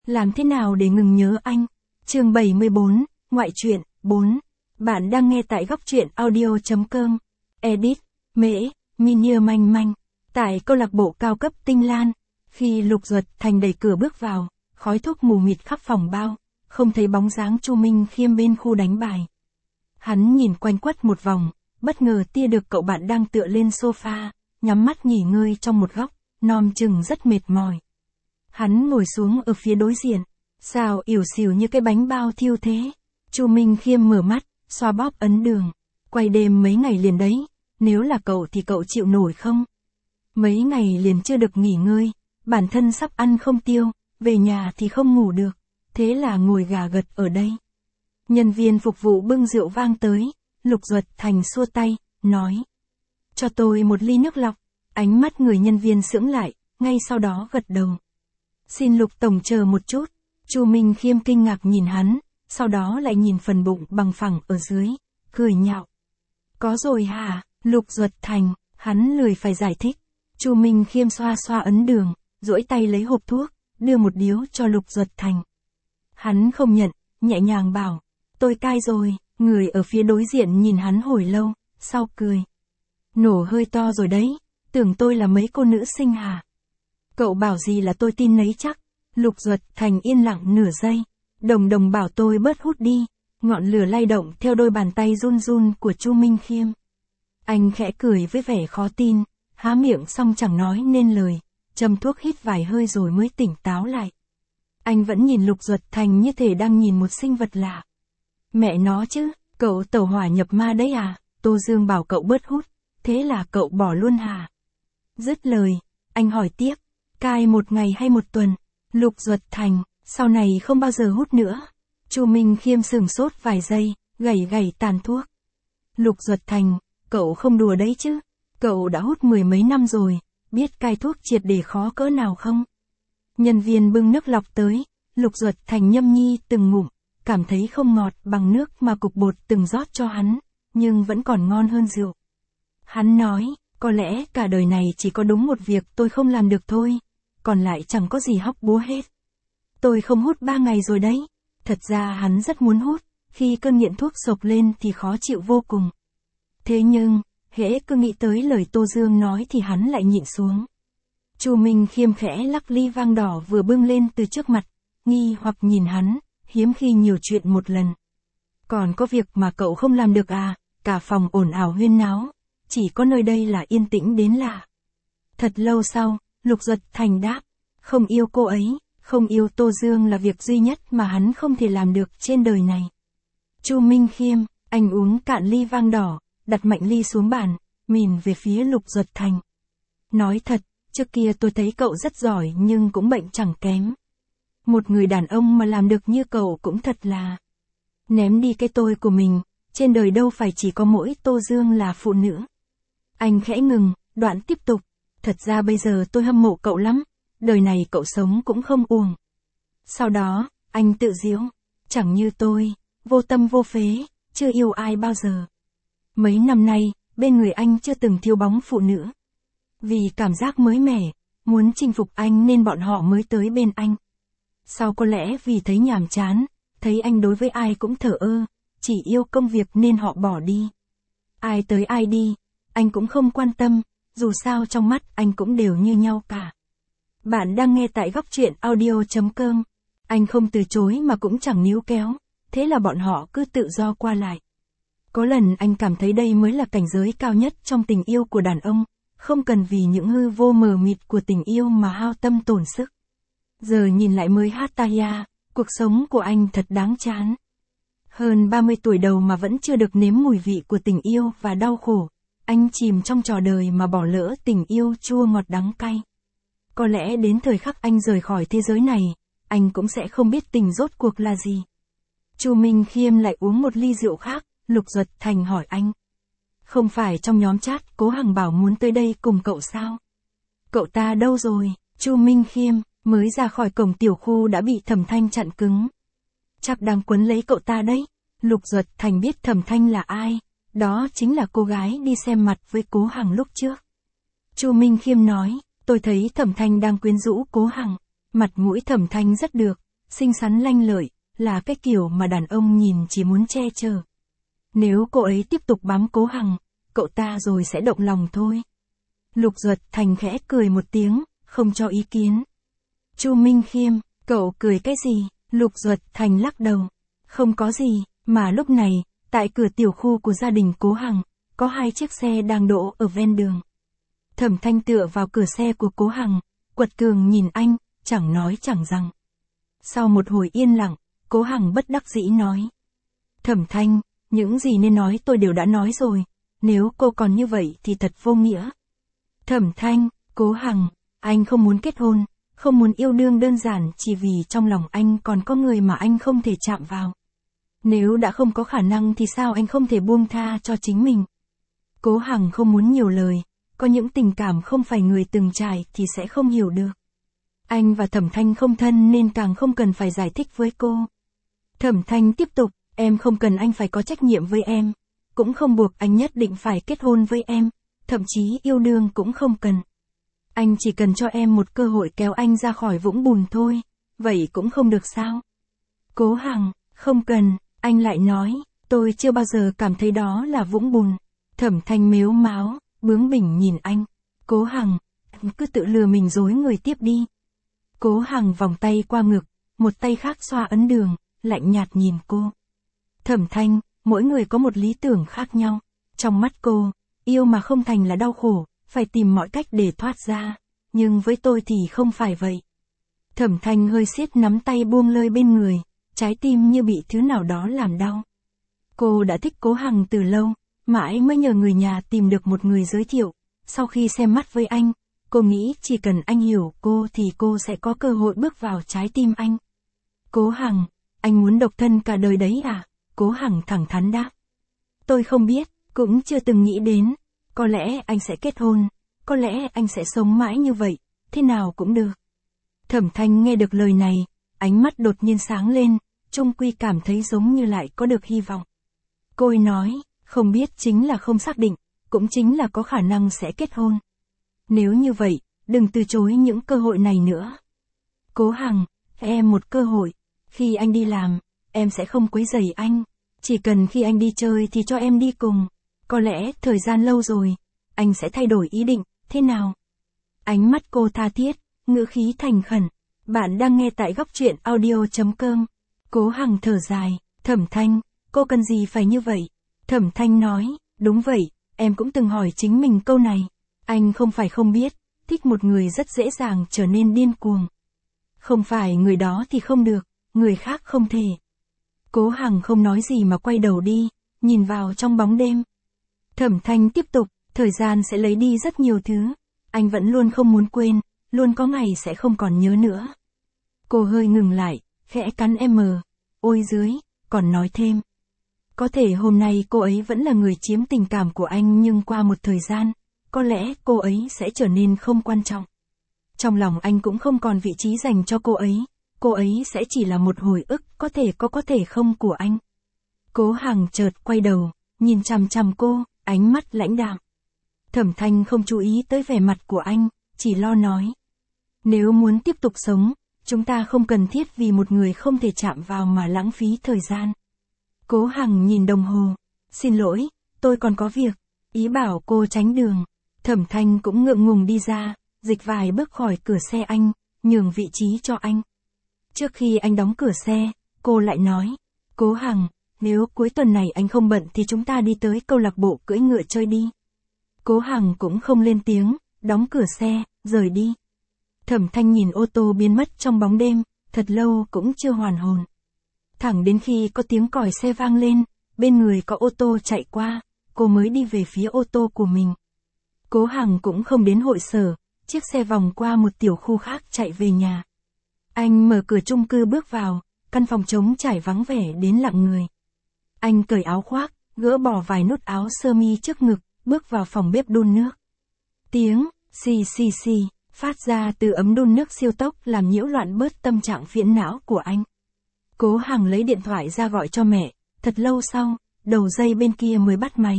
Làm thế nào để ngừng nhớ anh? Chương 74, Ngoại truyện, 4. Bạn đang nghe tại góc truyện audio.com. Edit, Mễ, Minia Manh Manh. Tại câu lạc bộ cao cấp Tinh Lan, khi Lục Duật Thành đẩy cửa bước vào, khói thuốc mù mịt khắp phòng bao, không thấy bóng dáng Chu Minh Khiêm bên khu đánh bài. Hắn nhìn quanh quất một vòng, bất ngờ tia được cậu bạn đang tựa lên sofa, nhắm mắt nghỉ ngơi trong một góc, nom chừng rất mệt mỏi. Hắn ngồi xuống ở phía đối diện, sao ỉu xìu như cái bánh bao thiêu thế. Chu Minh Khiêm mở mắt, xoa bóp ấn đường. Quay đêm mấy ngày liền đấy, nếu là cậu thì cậu chịu nổi không? Mấy ngày liền chưa được nghỉ ngơi, bản thân sắp ăn không tiêu, về nhà thì không ngủ được, thế là ngồi gà gật ở đây. Nhân viên phục vụ bưng rượu vang tới, Lục Duật Thành xua tay, nói. Cho tôi một ly nước lọc. Ánh mắt người nhân viên sững lại, ngay sau đó gật đầu. Xin Lục Tổng chờ một chút. Chu Minh Khiêm kinh ngạc nhìn hắn, sau đó lại nhìn phần bụng bằng phẳng ở dưới, cười nhạo. Có rồi hả, Lục Duật Thành, hắn lười phải giải thích. Chu Minh Khiêm xoa xoa ấn đường, duỗi tay lấy hộp thuốc, đưa một điếu cho Lục Duật Thành. Hắn không nhận, nhẹ nhàng bảo, tôi cai rồi. Người ở phía đối diện nhìn hắn hồi lâu, sau cười. Nổ hơi to rồi đấy, tưởng tôi là mấy cô nữ sinh hả? Cậu bảo gì là tôi tin nấy chắc. Lục Duật Thành yên lặng nửa giây. Đồng bảo tôi bớt hút đi. Ngọn lửa lay động theo đôi bàn tay run run của Chu Minh Khiêm. Anh khẽ cười với vẻ khó tin, há miệng xong chẳng nói nên lời, châm thuốc hít vài hơi rồi mới tỉnh táo lại. Anh vẫn nhìn Lục Duật Thành như thể đang nhìn một sinh vật lạ. Mẹ nó chứ, cậu tẩu hỏa nhập ma đấy à? Tô Dương bảo cậu bớt hút, thế là cậu bỏ luôn hả? Dứt lời, anh hỏi tiếp, cai một ngày hay một tuần? Lục Duật Thành, sau này không bao giờ hút nữa. Chu Minh Khiêm sửng sốt vài giây, gẩy tàn thuốc. Lục Duật Thành, cậu không đùa đấy chứ? Cậu đã hút 10 mấy năm rồi, biết cai thuốc triệt để khó cỡ nào không? Nhân viên bưng nước lọc tới, Lục Duật Thành nhâm nhi từng ngụm, cảm thấy không ngọt bằng nước mà cục bột từng rót cho hắn, nhưng vẫn còn ngon hơn rượu. Hắn nói, có lẽ cả đời này chỉ có đúng một việc tôi không làm được thôi, còn lại chẳng có gì hóc búa hết. Tôi không hút 3 ngày rồi đấy. Thật ra hắn rất muốn hút, khi cơn nghiện thuốc sộc lên thì khó chịu vô cùng. Thế nhưng, hễ cứ nghĩ tới lời Tô Dương nói thì hắn lại nhịn xuống. Chu Minh Khiêm khẽ lắc ly vang đỏ vừa bưng lên từ trước mặt, nghi hoặc nhìn hắn, hiếm khi nhiều chuyện một lần. Còn có việc mà cậu không làm được à? Cả phòng ồn ào huyên náo, chỉ có nơi đây là yên tĩnh đến lạ. Thật lâu sau, Lục Duật Thành đáp, không yêu cô ấy, không yêu Tô Dương là việc duy nhất mà hắn không thể làm được trên đời này. Chu Minh Khiêm, anh uống cạn ly vang đỏ, đặt mạnh ly xuống bàn, nhìn về phía Lục Duật Thành. Nói thật, trước kia tôi thấy cậu rất giỏi nhưng cũng bệnh chẳng kém. Một người đàn ông mà làm được như cậu cũng thật là... Ném đi cái tôi của mình, trên đời đâu phải chỉ có mỗi Tô Dương là phụ nữ. Anh khẽ ngừng, đoạn tiếp tục. Thật ra bây giờ tôi hâm mộ cậu lắm, đời này cậu sống cũng không uổng. Sau đó, anh tự giễu, chẳng như tôi, vô tâm vô phế, chưa yêu ai bao giờ. Mấy năm nay, bên người anh chưa từng thiếu bóng phụ nữ. Vì cảm giác mới mẻ, muốn chinh phục anh nên bọn họ mới tới bên anh. Sau có lẽ vì thấy nhàm chán, thấy anh đối với ai cũng thờ ơ, chỉ yêu công việc nên họ bỏ đi. Ai tới ai đi, anh cũng không quan tâm, dù sao trong mắt anh cũng đều như nhau cả. Bạn đang nghe tại góc truyện audio.com. Anh không từ chối mà cũng chẳng níu kéo, thế là bọn họ cứ tự do qua lại. Có lần anh cảm thấy đây mới là cảnh giới cao nhất trong tình yêu của đàn ông, không cần vì những hư vô mờ mịt của tình yêu mà hao tâm tổn sức. Giờ nhìn lại mới Hataya, cuộc sống của anh thật đáng chán. Hơn 30 tuổi đầu mà vẫn chưa được nếm mùi vị của tình yêu và đau khổ. Anh chìm trong trò đời mà bỏ lỡ tình yêu chua ngọt đắng cay. Có lẽ đến thời khắc anh rời khỏi thế giới này, anh cũng sẽ không biết tình rốt cuộc là gì. Chu Minh Khiêm lại uống một ly rượu khác, Lục Duật Thành hỏi anh. Không phải trong nhóm chat Cố Hằng bảo muốn tới đây cùng cậu sao? Cậu ta đâu rồi? Chu Minh Khiêm mới ra khỏi cổng tiểu khu đã bị Thẩm Thanh chặn cứng. Chắc đang quấn lấy cậu ta đấy. Lục Duật Thành biết Thẩm Thanh là ai, đó chính là cô gái đi xem mặt với Cố Hằng lúc trước. Chu Minh Khiêm nói, tôi thấy Thẩm Thanh đang quyến rũ Cố Hằng, mặt mũi Thẩm Thanh rất được, xinh xắn lanh lợi, là cái kiểu mà đàn ông nhìn chỉ muốn che chở. Nếu cô ấy tiếp tục bám Cố Hằng, cậu ta rồi sẽ động lòng thôi. Lục Duật Thành khẽ cười một tiếng, không cho ý kiến. Chu Minh Khiêm, cậu cười cái gì? Lục Duật Thành lắc đầu. Không có gì, mà lúc này, tại cửa tiểu khu của gia đình Cố Hằng, có 2 chiếc xe đang đỗ ở ven đường. Thẩm Thanh tựa vào cửa xe của Cố Hằng, quật cường nhìn anh, chẳng nói chẳng rằng. Sau một hồi yên lặng, Cố Hằng bất đắc dĩ nói. Thẩm Thanh, những gì nên nói tôi đều đã nói rồi, nếu cô còn như vậy thì thật vô nghĩa. Thẩm Thanh, Cố Hằng, anh không muốn kết hôn, không muốn yêu đương đơn giản chỉ vì trong lòng anh còn có người mà anh không thể chạm vào. Nếu đã không có khả năng thì sao anh không thể buông tha cho chính mình? Cố Hằng không muốn nhiều lời, có những tình cảm không phải người từng trải thì sẽ không hiểu được. Anh và Thẩm Thanh không thân nên càng không cần phải giải thích với cô. Thẩm Thanh tiếp tục, em không cần anh phải có trách nhiệm với em, cũng không buộc anh nhất định phải kết hôn với em, thậm chí yêu đương cũng không cần. Anh chỉ cần cho em một cơ hội kéo anh ra khỏi vũng bùn thôi, vậy cũng không được sao? Cố Hằng, không cần, anh lại nói, tôi chưa bao giờ cảm thấy đó là vũng bùn. Thẩm Thanh mếu máo, bướng bỉnh nhìn anh. Cố Hằng, cứ tự lừa mình dối người tiếp đi. Cố Hằng vòng tay qua ngực, một tay khác xoa ấn đường, lạnh nhạt nhìn cô. Thẩm Thanh, mỗi người có một lý tưởng khác nhau. Trong mắt cô, yêu mà không thành là đau khổ, phải tìm mọi cách để thoát ra. Nhưng với tôi thì không phải vậy. Thẩm Thanh hơi siết nắm tay buông lơi bên người, trái tim như bị thứ nào đó làm đau. Cô đã thích Cố Hằng từ lâu, mãi mới nhờ người nhà tìm được một người giới thiệu. Sau khi xem mắt với anh, cô nghĩ chỉ cần anh hiểu cô thì cô sẽ có cơ hội bước vào trái tim anh. Cố Hằng, anh muốn độc thân cả đời đấy à? Cố Hằng thẳng thắn đáp. Tôi không biết, cũng chưa từng nghĩ đến. Có lẽ anh sẽ kết hôn, có lẽ anh sẽ sống mãi như vậy, thế nào cũng được. Thẩm Thanh nghe được lời này, ánh mắt đột nhiên sáng lên, chung quy cảm thấy giống như lại có được hy vọng. Cô ấy nói, không biết chính là không xác định, cũng chính là có khả năng sẽ kết hôn. Nếu như vậy, đừng từ chối những cơ hội này nữa. Cố Hằng, em một cơ hội, khi anh đi làm, em sẽ không quấy rầy anh, chỉ cần khi anh đi chơi thì cho em đi cùng. Có lẽ thời gian lâu rồi, anh sẽ thay đổi ý định, thế nào? Ánh mắt cô tha thiết, ngữ khí thành khẩn. Bạn đang nghe tại góc truyện audio.com. Cố Hằng thở dài, Thẩm Thanh, cô cần gì phải như vậy? Thẩm Thanh nói, đúng vậy, em cũng từng hỏi chính mình câu này. Anh không phải không biết, thích một người rất dễ dàng trở nên điên cuồng. Không phải người đó thì không được, người khác không thể. Cố Hằng không nói gì mà quay đầu đi, nhìn vào trong bóng đêm. Thẩm Thanh tiếp tục, thời gian sẽ lấy đi rất nhiều thứ. Anh vẫn luôn không muốn quên, luôn có ngày sẽ không còn nhớ nữa. Cô hơi ngừng lại, khẽ cắn ôi dưới, còn nói thêm. Có thể hôm nay cô ấy vẫn là người chiếm tình cảm của anh nhưng qua một thời gian, có lẽ cô ấy sẽ trở nên không quan trọng. Trong lòng anh cũng không còn vị trí dành cho cô ấy sẽ chỉ là một hồi ức có thể không của anh. Cố Hằng chợt quay đầu, nhìn chằm chằm cô, ánh mắt lãnh đạm. Thẩm Thanh không chú ý tới vẻ mặt của anh, chỉ lo nói. Nếu muốn tiếp tục sống, chúng ta không cần thiết vì một người không thể chạm vào mà lãng phí thời gian. Cố Hằng nhìn đồng hồ. Xin lỗi, tôi còn có việc. Ý bảo cô tránh đường. Thẩm Thanh cũng ngượng ngùng đi ra, dịch vài bước khỏi cửa xe anh, nhường vị trí cho anh. Trước khi anh đóng cửa xe, cô lại nói. Cố Hằng, nếu cuối tuần này anh không bận thì chúng ta đi tới câu lạc bộ cưỡi ngựa chơi đi. Cố Hằng cũng không lên tiếng, đóng cửa xe, rời đi. Thẩm Thanh nhìn ô tô biến mất trong bóng đêm, thật lâu cũng chưa hoàn hồn. Thẳng đến khi có tiếng còi xe vang lên, bên người có ô tô chạy qua, cô mới đi về phía ô tô của mình. Cố Hằng cũng không đến hội sở, chiếc xe vòng qua một tiểu khu khác chạy về nhà. Anh mở cửa chung cư bước vào, căn phòng trống trải vắng vẻ đến lặng người. Anh cởi áo khoác, gỡ bỏ vài nút áo sơ mi trước ngực, bước vào phòng bếp đun nước. Tiếng xì xì xì phát ra từ ấm đun nước siêu tốc làm nhiễu loạn bớt tâm trạng phiền não của anh. Cố Hằng lấy điện thoại ra gọi cho mẹ, thật lâu sau, đầu dây bên kia mới bắt máy.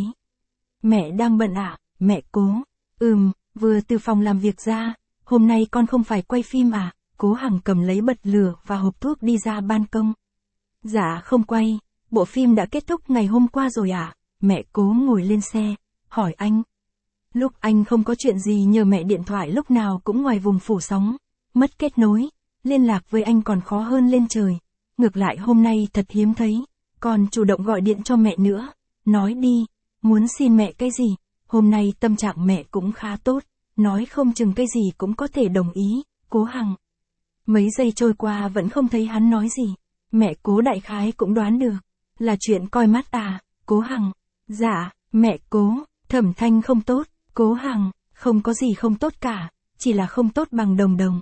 Mẹ đang bận ạ, mẹ Cố. Vừa từ phòng làm việc ra, hôm nay con không phải quay phim à? Cố Hằng cầm lấy bật lửa và hộp thuốc đi ra ban công. Dạ không quay, bộ phim đã kết thúc ngày hôm qua rồi ạ. Mẹ Cố ngồi lên xe, hỏi anh. Lúc anh không có chuyện gì nhờ mẹ điện thoại lúc nào cũng ngoài vùng phủ sóng, mất kết nối, liên lạc với anh còn khó hơn lên trời. Ngược lại hôm nay thật hiếm thấy, còn chủ động gọi điện cho mẹ nữa, nói đi, muốn xin mẹ cái gì, hôm nay tâm trạng mẹ cũng khá tốt, nói không chừng cái gì cũng có thể đồng ý. Cố Hằng. Mấy giây trôi qua vẫn không thấy hắn nói gì, mẹ Cố đại khái cũng đoán được, là chuyện coi mắt à. Cố Hằng. Dạ, mẹ Cố, Thẩm Thanh không tốt. Cố Hằng, không có gì không tốt cả, chỉ là không tốt bằng Đồng Đồng.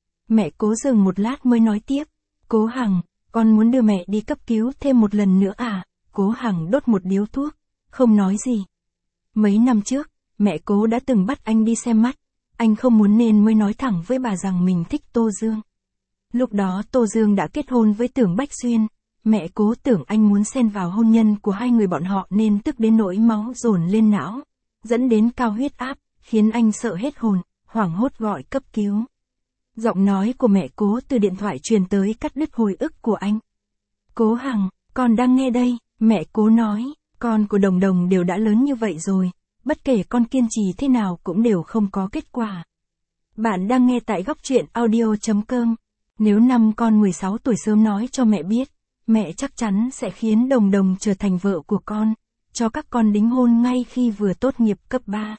Mẹ Cố dừng một lát mới nói tiếp. Cố Hằng, con muốn đưa mẹ đi cấp cứu thêm một lần nữa à? Cố Hằng đốt một điếu thuốc, không nói gì. Mấy năm trước, mẹ Cố đã từng bắt anh đi xem mắt, anh không muốn nên mới nói thẳng với bà rằng mình thích Tô Dương. Lúc đó Tô Dương đã kết hôn với Tưởng Bách Xuyên, mẹ Cố tưởng anh muốn xen vào hôn nhân của hai người bọn họ nên tức đến nỗi máu dồn lên não, dẫn đến cao huyết áp, khiến anh sợ hết hồn, hoảng hốt gọi cấp cứu. Giọng nói của mẹ Cố từ điện thoại truyền tới cắt đứt hồi ức của anh. Cố Hằng, con đang nghe đây. Mẹ Cố nói, con của Đồng Đồng đều đã lớn như vậy rồi, bất kể con kiên trì thế nào cũng đều không có kết quả. Bạn đang nghe tại Góc Truyện Audio.com. Nếu năm con 16 tuổi sớm nói cho mẹ biết, mẹ chắc chắn sẽ khiến Đồng Đồng trở thành vợ của con, cho các con đính hôn ngay khi vừa tốt nghiệp cấp 3.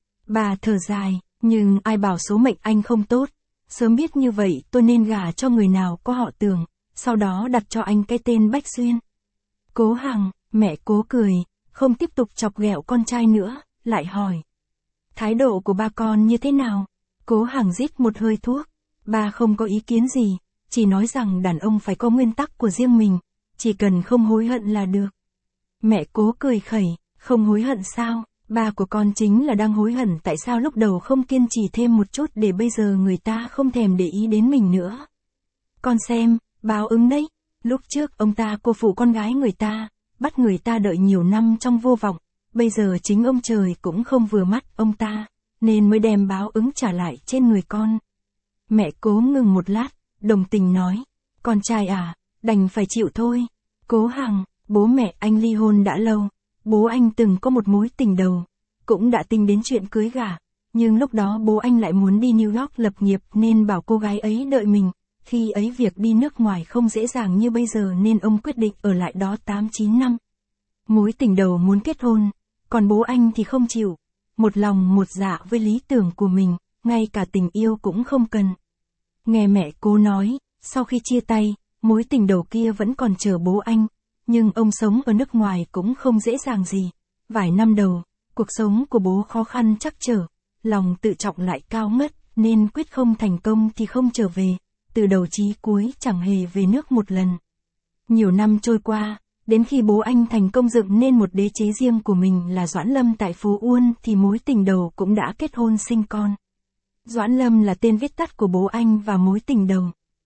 Bà thở dài, nhưng ai bảo số mệnh anh không tốt, sớm biết như vậy tôi nên gả cho người nào có họ Tưởng, sau đó đặt cho anh cái tên Bách Xuyên. Cố Hằng, mẹ Cố cười, không tiếp tục chọc ghẹo con trai nữa, lại hỏi. Thái độ của ba con như thế nào? Cố Hằng rít một hơi thuốc, ba không có ý kiến gì, chỉ nói rằng đàn ông phải có nguyên tắc của riêng mình, chỉ cần không hối hận là được. Mẹ Cố cười khẩy, không hối hận sao? Ba của con chính là đang hối hận tại sao lúc đầu không kiên trì thêm một chút để bây giờ người ta không thèm để ý đến mình nữa. Con xem, báo ứng đấy, lúc trước ông ta cô phụ con gái người ta, bắt người ta đợi nhiều năm trong vô vọng, bây giờ chính ông trời cũng không vừa mắt ông ta, nên mới đem báo ứng trả lại trên người con. Mẹ Cố ngừng một lát, đồng tình nói, con trai à, đành phải chịu thôi. Cố Hằng, bố mẹ anh ly hôn đã lâu, bố anh từng có một mối tình đầu, cũng đã tính đến chuyện cưới gả, nhưng lúc đó bố anh lại muốn đi New York lập nghiệp nên bảo cô gái ấy đợi mình, khi ấy việc đi nước ngoài không dễ dàng như bây giờ nên ông quyết định ở lại đó 8-9 năm. Mối tình đầu muốn kết hôn, còn bố anh thì không chịu, một lòng một dạ với lý tưởng của mình, ngay cả tình yêu cũng không cần. Nghe mẹ Cố nói, sau khi chia tay, mối tình đầu kia vẫn còn chờ bố anh, nhưng ông sống ở nước ngoài cũng không dễ dàng gì. Vài năm đầu, cuộc sống của bố khó khăn trắc trở, lòng tự trọng lại cao ngất, nên quyết không thành công thì không trở về, từ đầu chí cuối chẳng hề về nước một lần. Nhiều năm trôi qua, đến khi bố anh thành công dựng nên một đế chế riêng của mình là Doãn Lâm tại Phú Uôn thì mối tình đầu cũng đã kết hôn sinh con. Doãn Lâm là tên viết tắt của bố anh và mối tình đầu.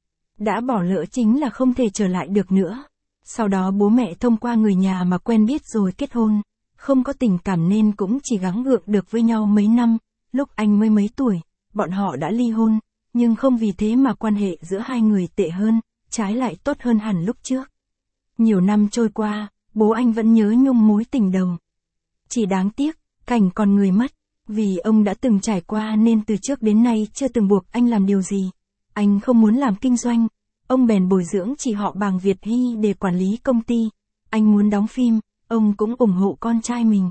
Đã bỏ lỡ chính là không thể trở lại được nữa. Sau đó bố mẹ thông qua người nhà mà quen biết rồi kết hôn, không có tình cảm nên cũng chỉ gắng gượng được với nhau mấy năm, lúc anh mới mấy tuổi, bọn họ đã ly hôn, nhưng không vì thế mà quan hệ giữa hai người tệ hơn, trái lại tốt hơn hẳn lúc trước. Nhiều năm trôi qua, bố anh vẫn nhớ nhung mối tình đầu. Chỉ đáng tiếc, cảnh còn người mất, vì ông đã từng trải qua nên từ trước đến nay chưa từng buộc anh làm điều gì. Anh không muốn làm kinh doanh, ông bèn bồi dưỡng chỉ họ Bàng Việt Hy để quản lý công ty. Anh muốn đóng phim, ông cũng ủng hộ con trai mình.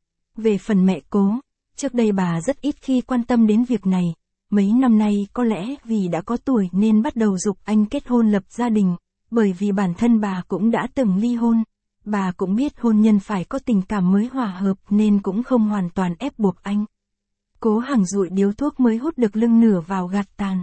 Về phần mẹ Cố, trước đây bà rất ít khi quan tâm đến việc này. Mấy năm nay có lẽ vì đã có tuổi nên bắt đầu giục anh kết hôn lập gia đình, bởi vì bản thân bà cũng đã từng ly hôn. Bà cũng biết hôn nhân phải có tình cảm mới hòa hợp nên cũng không hoàn toàn ép buộc anh. Cố Hằng dụi điếu thuốc mới hút được lưng nửa vào gạt tàn.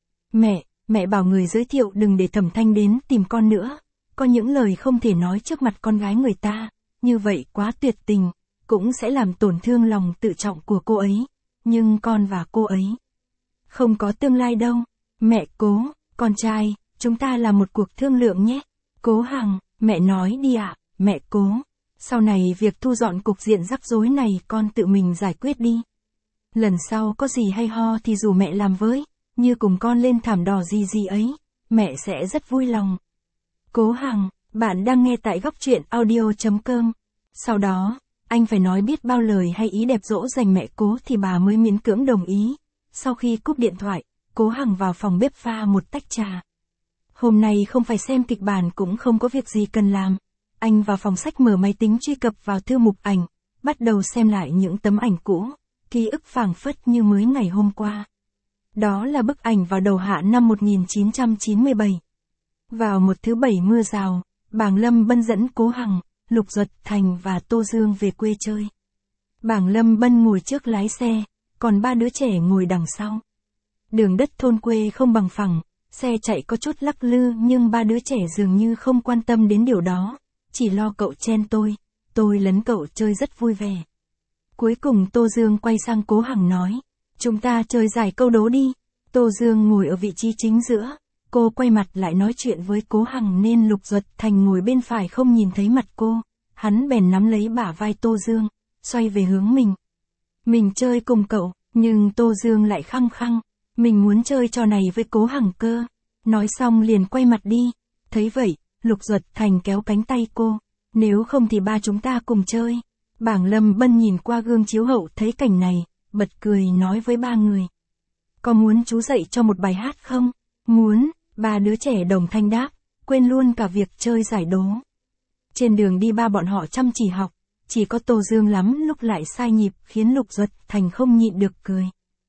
Mẹ bảo người giới thiệu đừng để Thẩm Thanh đến tìm con nữa. Có những lời không thể nói trước mặt con gái người ta, như vậy quá tuyệt tình, cũng sẽ làm tổn thương lòng tự trọng của cô ấy. Nhưng con và cô ấy không có tương lai đâu. Mẹ Cố, con trai, chúng ta làm một cuộc thương lượng nhé. Cố Hằng, mẹ nói đi ạ. Mẹ Cố, sau này việc thu dọn cục diện rắc rối này con tự mình giải quyết đi. Lần sau có gì hay ho thì dù mẹ làm với, như cùng con lên thảm đỏ gì gì ấy, mẹ sẽ rất vui lòng. Cố Hằng, bạn đang nghe tại góc truyện audio.com. Sau đó, anh phải nói biết bao lời hay ý đẹp dỗ dành mẹ Cố thì bà mới miễn cưỡng đồng ý. Sau khi cúp điện thoại, Cố Hằng vào phòng bếp pha một tách trà. Hôm nay không phải xem kịch bản cũng không có việc gì cần làm. Anh vào phòng sách mở máy tính truy cập vào thư mục ảnh, bắt đầu xem lại những tấm ảnh cũ, ký ức phảng phất như mới ngày hôm qua. Đó là bức ảnh vào đầu hạ năm 1997. Vào một thứ Bảy mưa rào, Bàng Lâm Bân dẫn Cố Hằng, Lục Duật Thành và Tô Dương về quê chơi. Bàng Lâm Bân ngồi trước lái xe, còn ba đứa trẻ ngồi đằng sau. Đường đất thôn quê không bằng phẳng, xe chạy có chút lắc lư nhưng ba đứa trẻ dường như không quan tâm đến điều đó, chỉ lo cậu chen tôi lấn cậu chơi rất vui vẻ. Cuối cùng Tô Dương quay sang Cố Hằng nói, chúng ta chơi giải câu đố đi. Tô Dương ngồi ở vị trí chính giữa, cô quay mặt lại nói chuyện với Cố Hằng nên Lục Duật Thành ngồi bên phải không nhìn thấy mặt cô, hắn bèn nắm lấy bả vai Tô Dương, xoay về hướng mình. Mình chơi cùng cậu, nhưng Tô Dương lại khăng khăng, mình muốn chơi trò này với Cố Hằng cơ. Nói xong liền quay mặt đi. Thấy vậy, Lục Duật Thành kéo cánh tay cô, nếu không thì ba chúng ta cùng chơi. Bàng Lâm Bân nhìn qua gương chiếu hậu thấy cảnh này, bật cười nói với ba người. Có muốn chú dạy cho một bài hát không? Muốn, ba đứa trẻ đồng thanh đáp, quên luôn cả việc chơi giải đố. Trên đường đi ba bọn họ chăm chỉ học, chỉ có Tô Dương lắm lúc lại sai nhịp khiến Lục Duật Thành không nhịn được cười.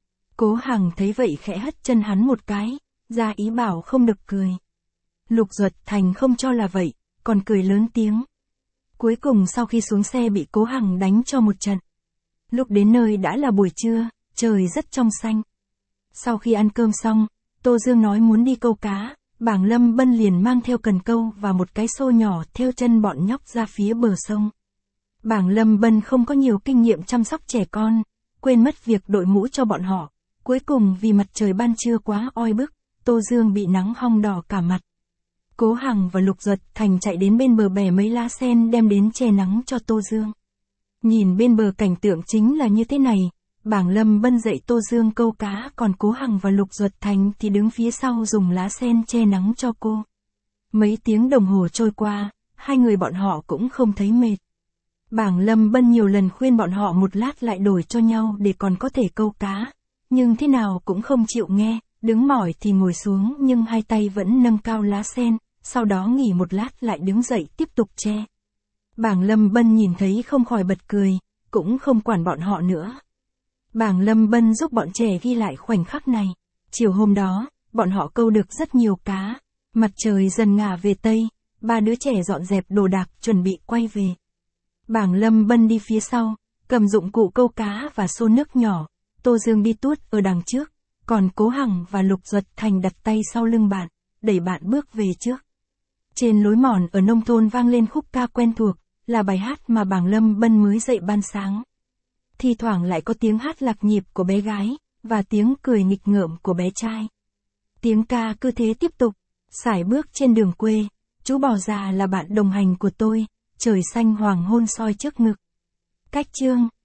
Cố Hằng thấy vậy khẽ hất chân hắn một cái, ra ý bảo không được cười. Lục Duật Thành không cho là vậy, còn cười lớn tiếng. Cuối cùng sau khi xuống xe bị Cố Hằng đánh cho một trận. Lúc đến nơi đã là buổi trưa, trời rất trong xanh. Sau khi ăn cơm xong, Tô Dương nói muốn đi câu cá, Bàng Lâm Bân liền mang theo cần câu và một cái xô nhỏ theo chân bọn nhóc ra phía bờ sông. Bàng Lâm Bân không có nhiều kinh nghiệm chăm sóc trẻ con, quên mất việc đội mũ cho bọn họ. Cuối cùng vì mặt trời ban trưa quá oi bức, Tô Dương bị nắng hong đỏ cả mặt. Cố Hằng và Lục Duật Thành chạy đến bên bờ bẻ mấy lá sen đem đến che nắng cho Tô Dương. Nhìn bên bờ cảnh tượng chính là như thế này, Bàng Lâm Bân dạy Tô Dương câu cá còn Cố Hằng và Lục Duật Thành thì đứng phía sau dùng lá sen che nắng cho cô. Mấy tiếng đồng hồ trôi qua, hai người bọn họ cũng không thấy mệt. Bàng Lâm Bân nhiều lần khuyên bọn họ một lát lại đổi cho nhau để còn có thể câu cá, nhưng thế nào cũng không chịu nghe, đứng mỏi thì ngồi xuống nhưng hai tay vẫn nâng cao lá sen, sau đó nghỉ một lát lại đứng dậy tiếp tục che. Bàng Lâm Bân nhìn thấy không khỏi bật cười, cũng không quản bọn họ nữa. Bàng Lâm Bân giúp bọn trẻ ghi lại khoảnh khắc này. Chiều hôm đó, bọn họ câu được rất nhiều cá. Mặt trời dần ngả về Tây, ba đứa trẻ dọn dẹp đồ đạc chuẩn bị quay về. Bàng Lâm Bân đi phía sau, cầm dụng cụ câu cá và xô nước nhỏ. Tô Dương đi tuốt ở đằng trước, còn Cố Hằng và Lục Duật Thành đặt tay sau lưng bạn, đẩy bạn bước về trước. Trên lối mòn ở nông thôn vang lên khúc ca quen thuộc, là bài hát mà Bàng Lâm Bân mới dạy ban sáng. Thi thoảng lại có tiếng hát lạc nhịp của bé gái, và tiếng cười nghịch ngợm của bé trai. Tiếng ca cứ thế tiếp tục, sải bước trên đường quê, chú bò già là bạn đồng hành của tôi, trời xanh hoàng hôn soi trước ngực. Cách chương